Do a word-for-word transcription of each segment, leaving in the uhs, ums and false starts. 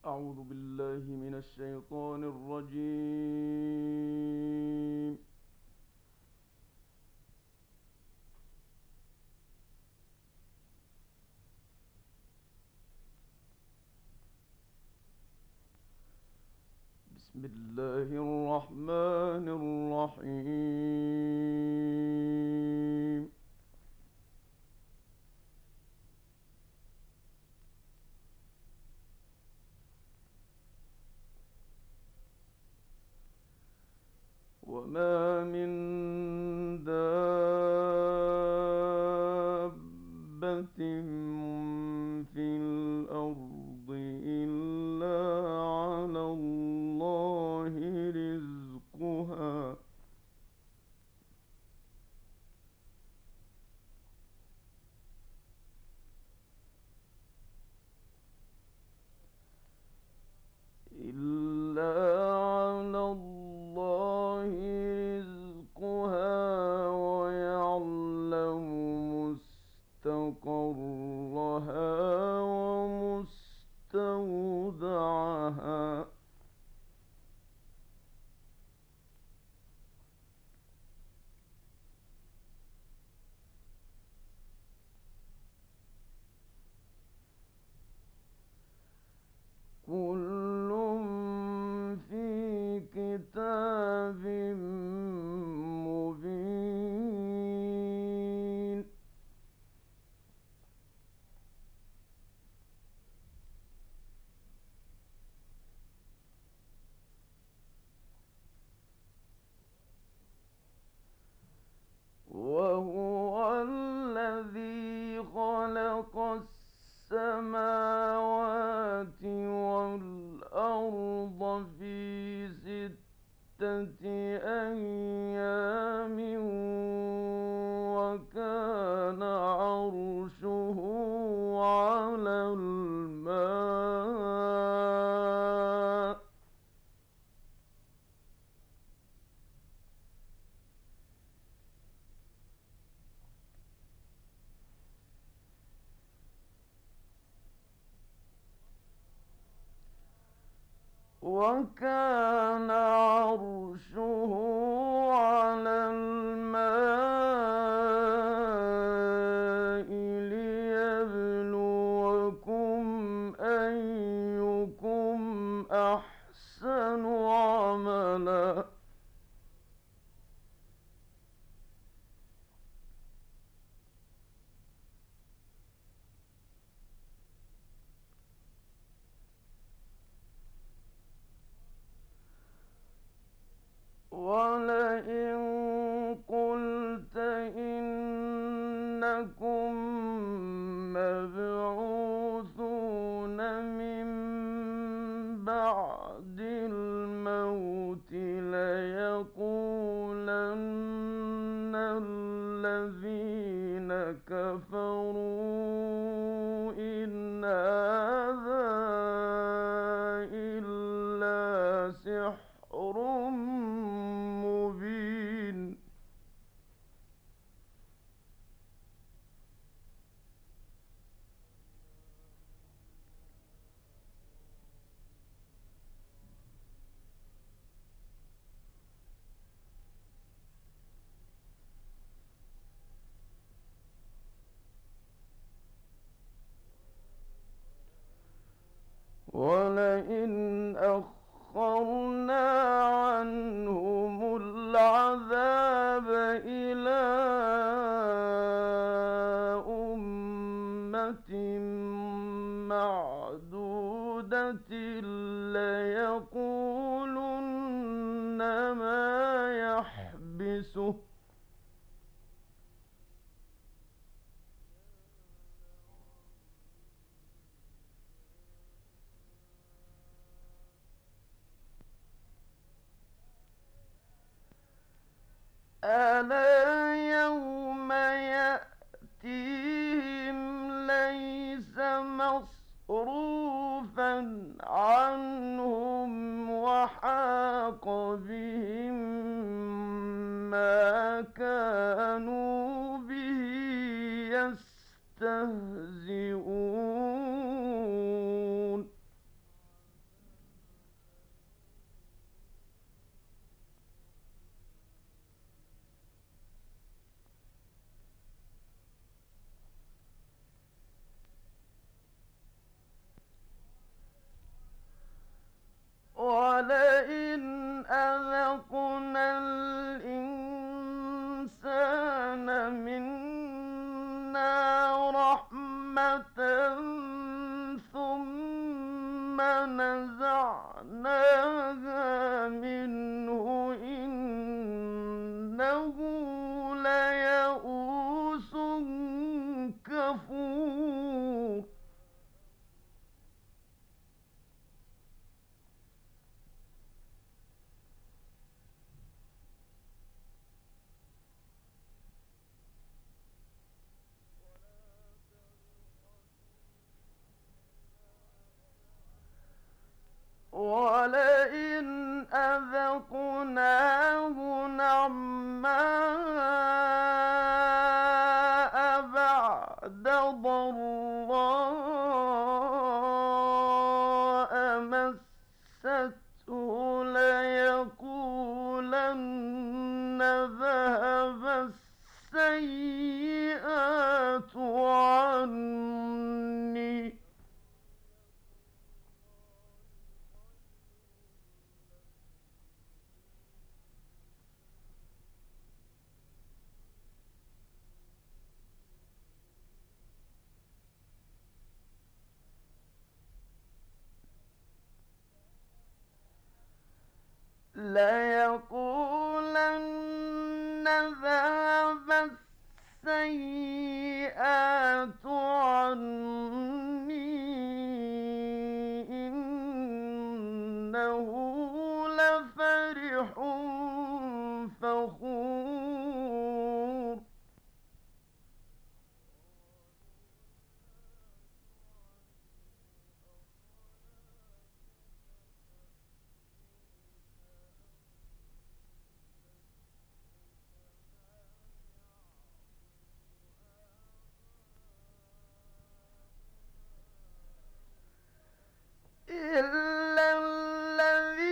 أعوذ بالله من الشيطان الرجيم. بسم الله الرحمن الرحيم. وما من دابة في الأرض إلا على الله رزقها إلا على الله رزقها ويعلم مستقرها ومستودعها. كل في كتاب مبين. وهو الذي خلق السماوات والأرض في ستة أيام وكان عرشه على الماء وكان عرشه على الماء ليبلوكم أيكم أحسن عملا. ولئن قلت إنكم مبعوثون من بعد الموت ليقولن الذين كفروا إن هذا إلا سحر مبين. ولئن أخرنا عنهم العذاب إلى أمة معدودة ليقولن ما يحبسه ألا يوم يأتيهم ليس مصروفا عنهم وحاق بهم ما كانوا به يستهزئون. ثم نزعناها منه إنه ليئوس كفور ولئن أذقناه نعماء بعد ضراء مسته ليقولن ذهب السيئات عني ليقولن ذهب السيئات عني إنه لفرح فخور إلا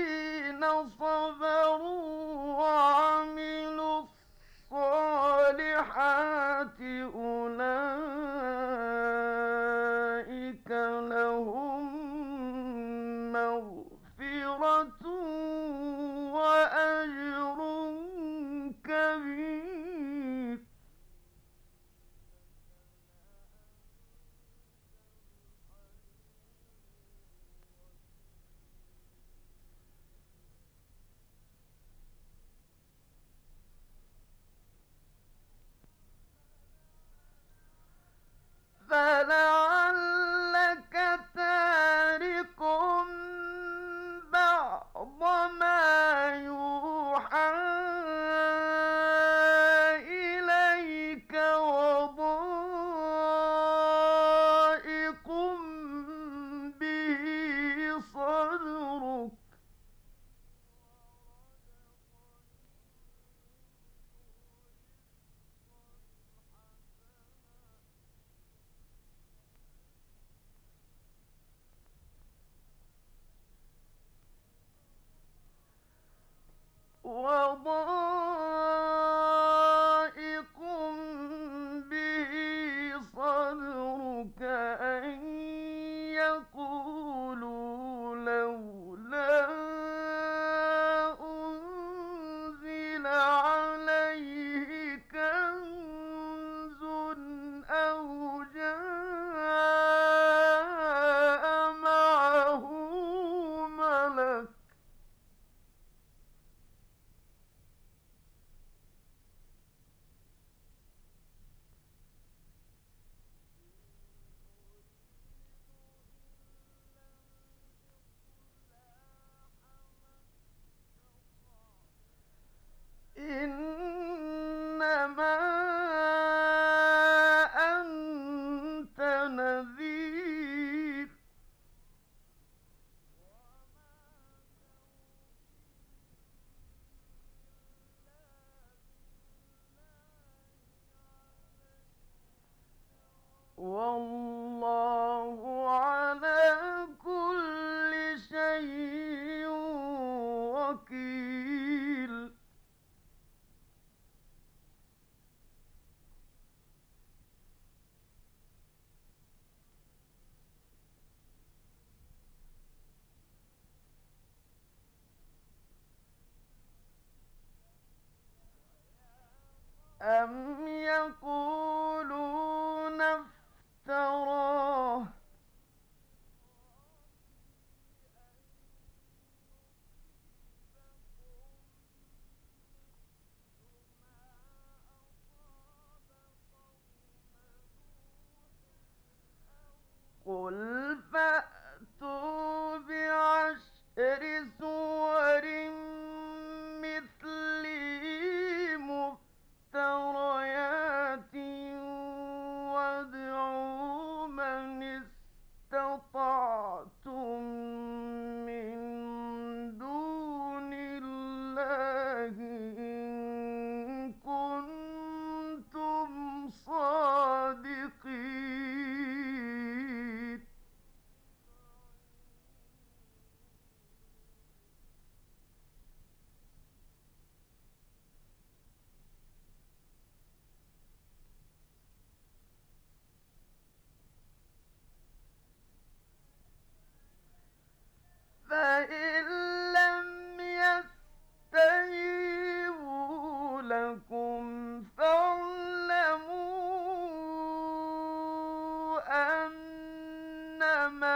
ما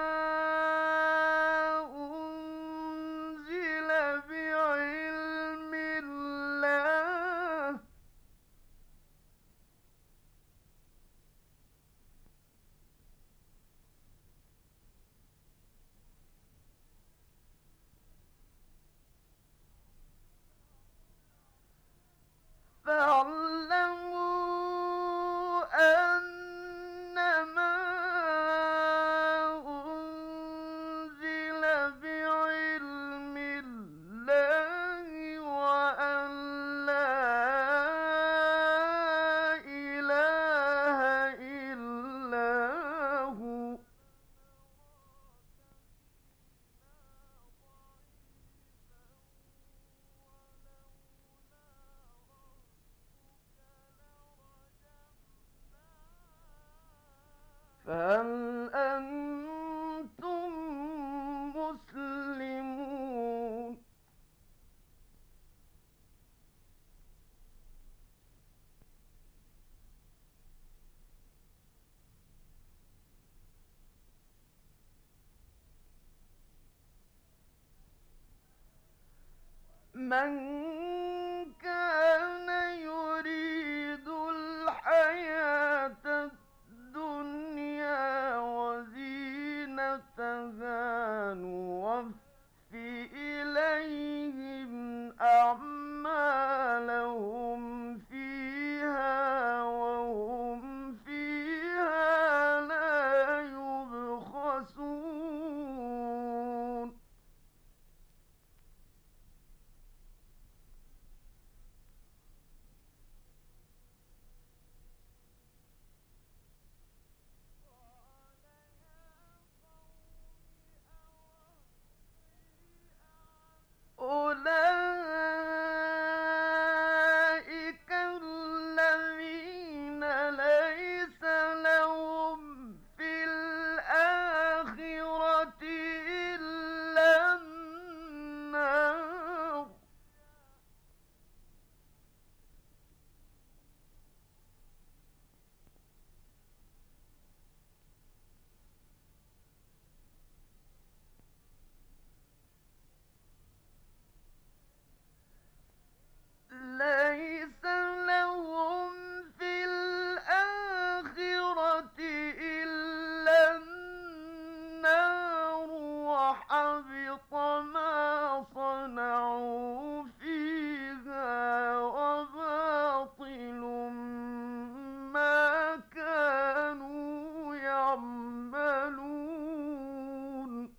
أنزل بعلم الله فاعلموا أنما أنزل بعلم الله وأن لا إله إلا هو فهل أنتم مسلمون من كان يريد الحياة الدنيا وزينتها نوفِ إليهم أعمالهم فيها وهم فيها لا يبخسون أولئك الذين ليس لهم في الآخرة إلا النار ليس لهم في الآخرة إلا النار وحبط ما صنعوا فيها وباطل ما كانوا يعملون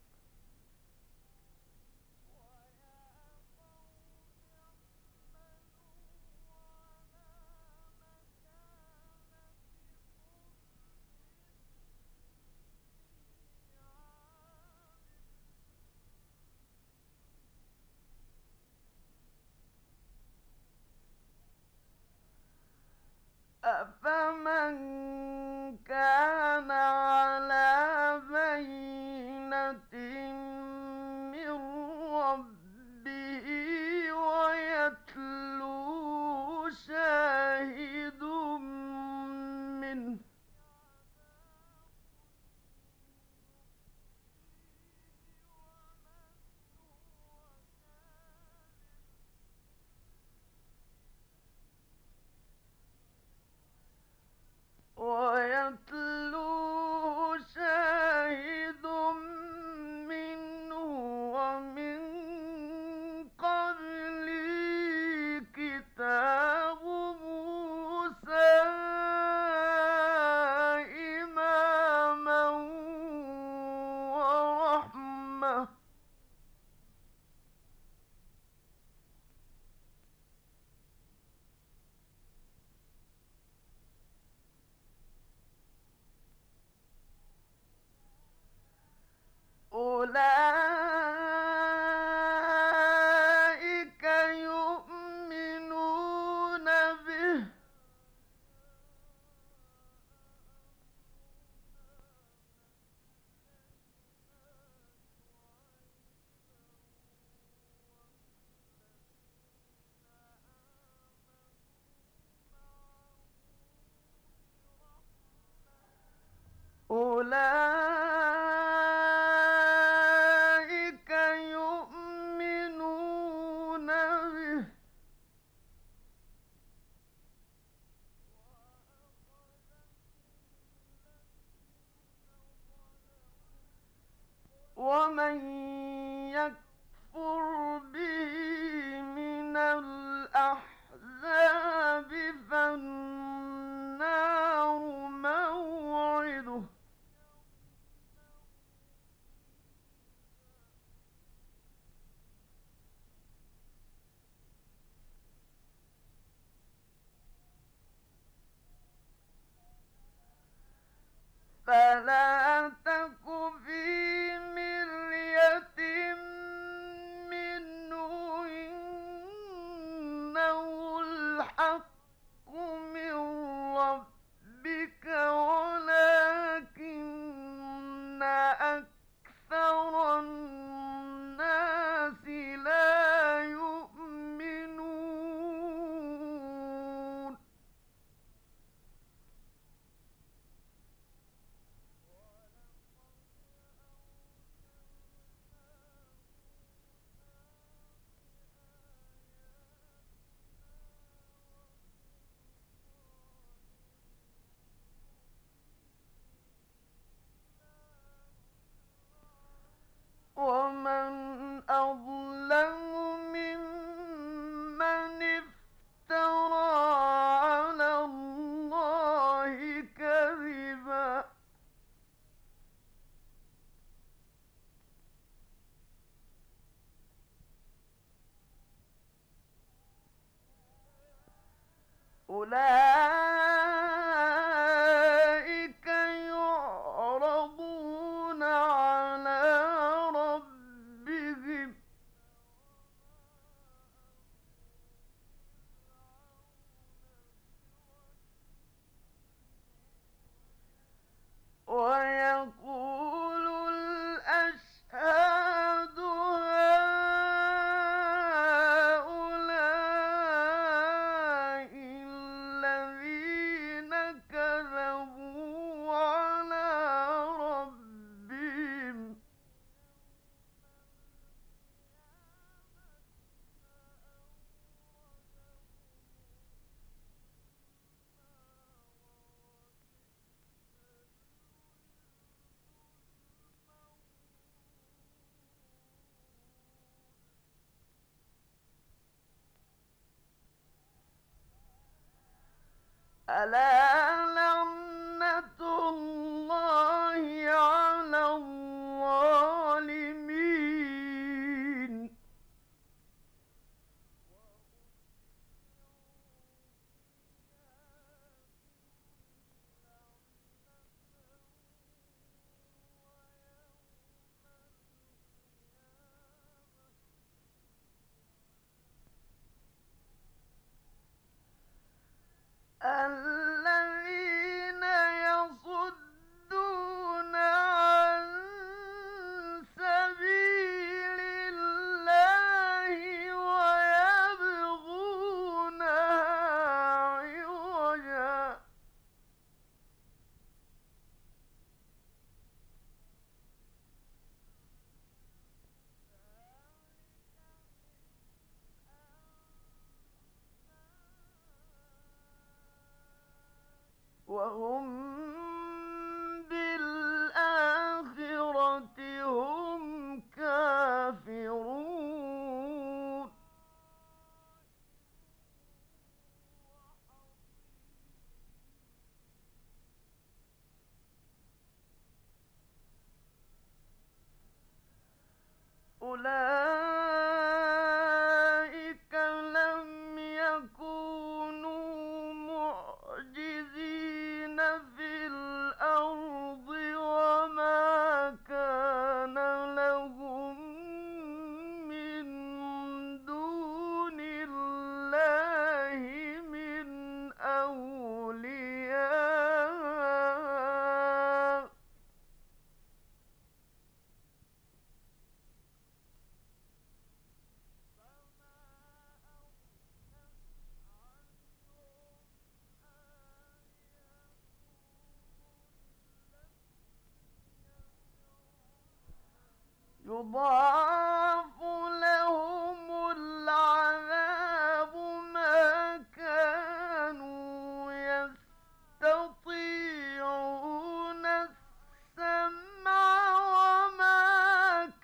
أفمن كان على بينة من ربه ويتلوه شاهد منه ويتلوه شاهد منه ومن قبله كتاب موسى إماما ورحمة أولئك يؤمنون به أولئك ومن يكفر به من الأحزاب فالنار موعده فلا تك في مرية منه إنه الحق من ربك ولكن أكثر الناس لا يؤمنون ومن أظلم ممن افترى على الله كذبا أولئك يعرضون على ربهم ويقول الأشهاد هؤلاء الذين كذبوا على ربهم ألا لعنة الله على الظالمين الذين يصدون عن سبيل الله ويبغونها عوجا وهم بالآخرة هم كافرون أولئك لم يكونوا معجزين في الأرض وما كان لهم من دون الله من أولياء يضاعف لهم العذاب ما كانوا يستطيعون السمع وما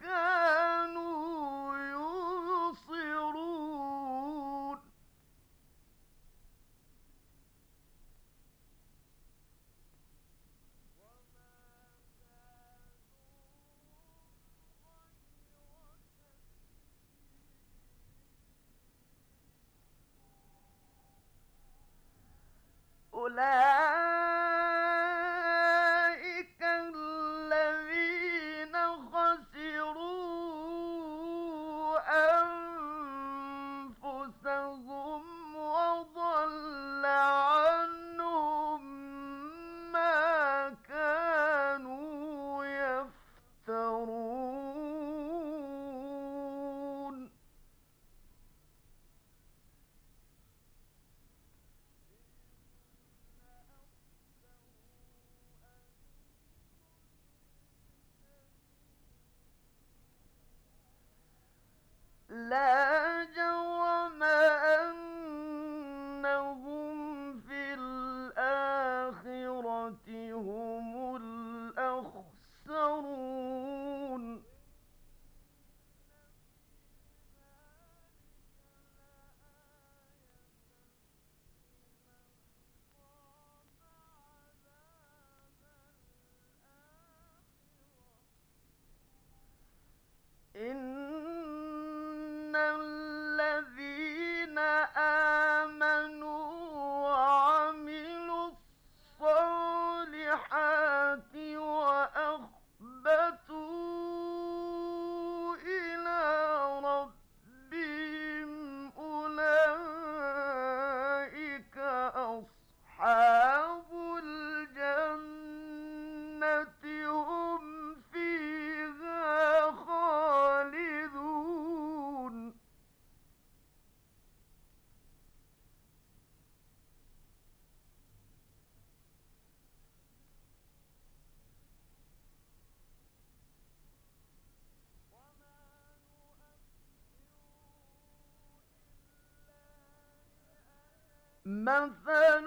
مَثَلُ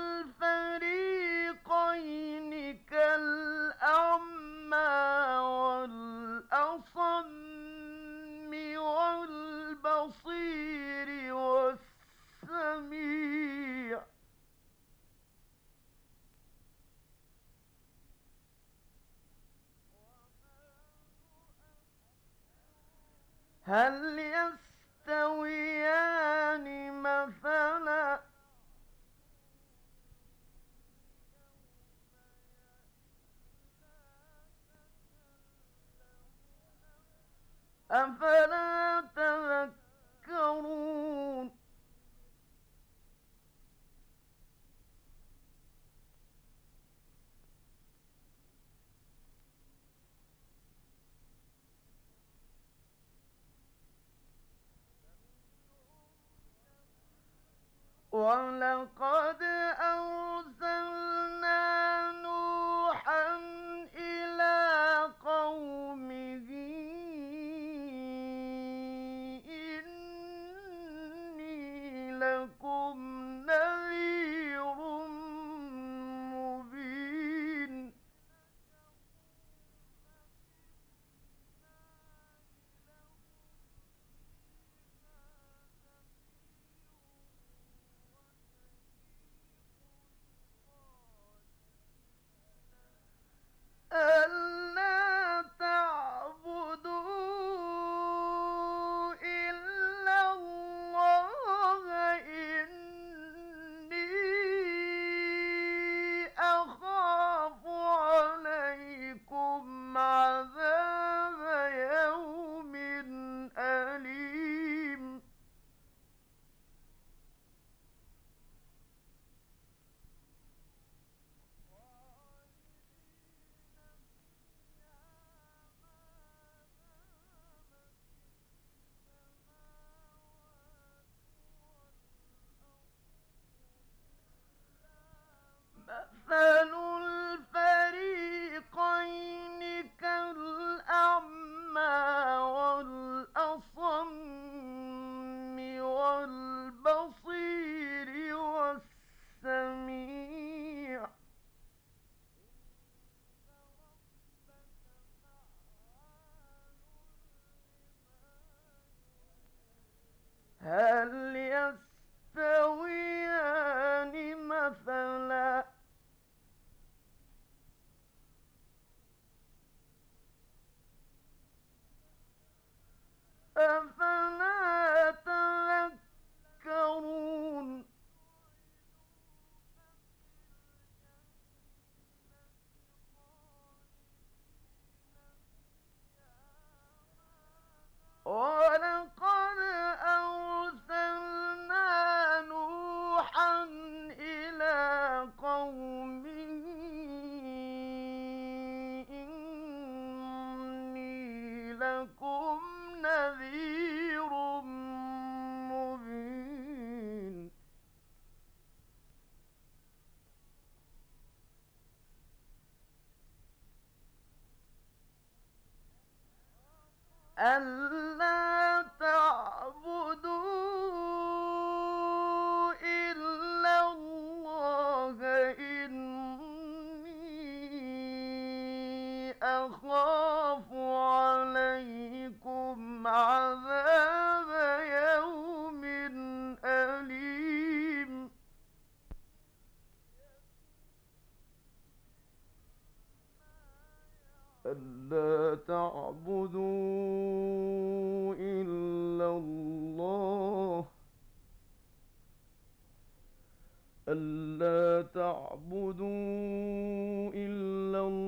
الْفَرِيقَيْنِ كَالْأَعْمَىٰ وَالْأَصَمِّ وَالْبَصِيرِ وَالسَّمِيعِ ۚ هَلْ يَسْتَوِيَانِ مَثَلًا ۚ أَفَلَا تَذَكَّرُونَ وَلَقَدْ أَرْسَلْنَا نُوحًا إِلَىٰ قَوْمِهِ إِنِّي لَكُمْ نَذِيرٌ مُّبِينٌ أَلَّا تَعْبُدُوا إِلَّا اللَّهَ إِنِّي أَخَافُ عَلَيْكُمْ عَذَابَ يَوْمٍ أَلِيمٍ مَثَلُ الْفَرِيقَيْنِ كَالْأَعْمَىٰ وَالْأَصَمِّ وَالْبَصِيرِ وَالسَّمِيعِ ۚ هَلْ يَسْتَوِيَانِ مَثَلًا ۚ أَفَلَا تَذَكَّرُونَ وَلَقَدْ أَرْسَلْنَا نُوحًا إِلَىٰ قَوْمِهِ إِنِّي لَكُمْ نَذِيرٌ مُّبِينٌ أَلَّا تَعْبُدُوا إِلَّا اللَّهَ إِنِّي أَخَافُ عَلَيْكُمْ عَذَابَ يَوْمٍ أَلِيمٍ أَلَّا تَعْبُدُوا إِلَّا اللَّهَ أَلَّا تَعْبُدُوا إِلَّا